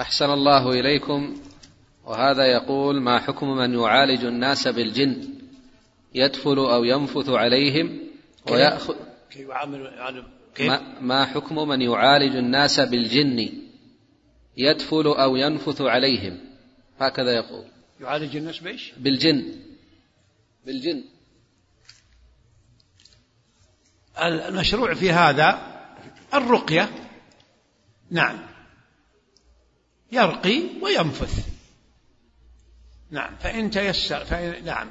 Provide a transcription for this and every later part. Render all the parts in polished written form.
أحسن الله إليكم. وهذا يقول: ما حكم من يعالج الناس بالجن يدفل أو ينفث عليهم ويأخذ؟ ما حكم من يعالج الناس بالجن يدفل أو ينفث عليهم؟ هكذا يقول. يعالج الناس بإيش؟ بالجن. المشروع في هذا الرقية. نعم، يرقي وينفث. نعم، فإن تيسر نعم.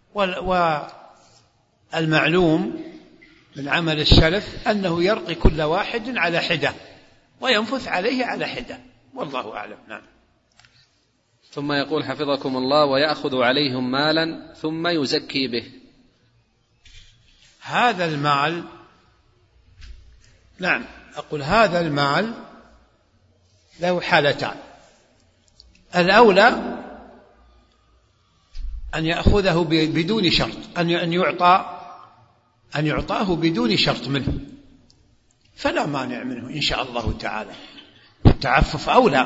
والمعلوم من عمل السلف أنه يرقي كل واحد على حدة وينفث عليه على حدة، والله أعلم. نعم. ثم يقول حفظكم الله: ويأخذ عليهم مالا ثم يزكي به. هذا المال، نعم، أقول هذا المال له حالتان. الأولى أن يأخذه بدون شرط، أن يعطاه بدون شرط منه، فلا مانع منه إن شاء الله تعالى. التعفف أولى،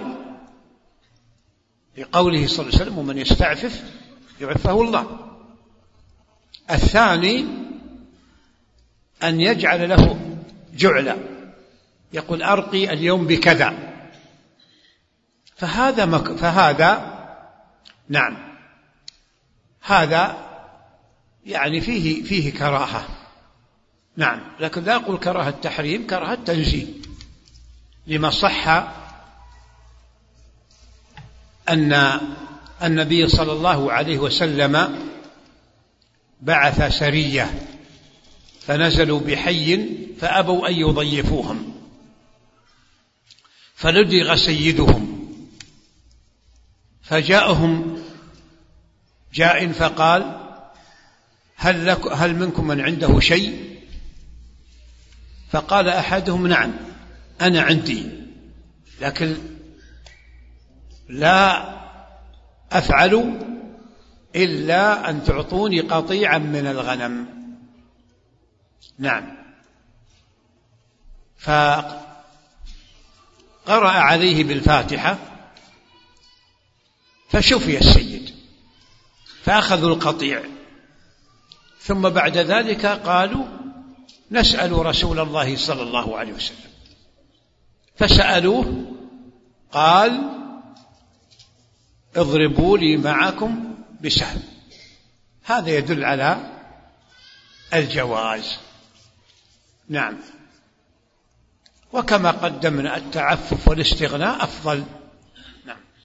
لقوله صلى الله عليه وسلم: ومن يستعفف يعفه الله. الثاني أن يجعل له جعلا، يقول: أرقي اليوم بكذا، فهذا نعم، هذا يعني فيه كراهة. نعم، لكن لا أقول كراهة تحريم، كراهة تنزيه، لما صح أن النبي صلى الله عليه وسلم بعث سرية فنزلوا بحي فأبوا أن يضيفوهم، فلدغ سيدهم، فجاءهم جاء فقال: هل منكم من عنده شيء؟ فقال أحدهم: نعم، أنا عندي، لكن لا أفعل إلا أن تعطوني قطيعا من الغنم. نعم، فقرأ عليه بالفاتحة فشفي السيد، فأخذوا القطيع، ثم بعد ذلك قالوا: نسأل رسول الله صلى الله عليه وسلم، فسألوه قال: اضربوا لي معكم بسهم. هذا يدل على الجواز. نعم، وكما قدمنا التعفف والاستغناء أفضل.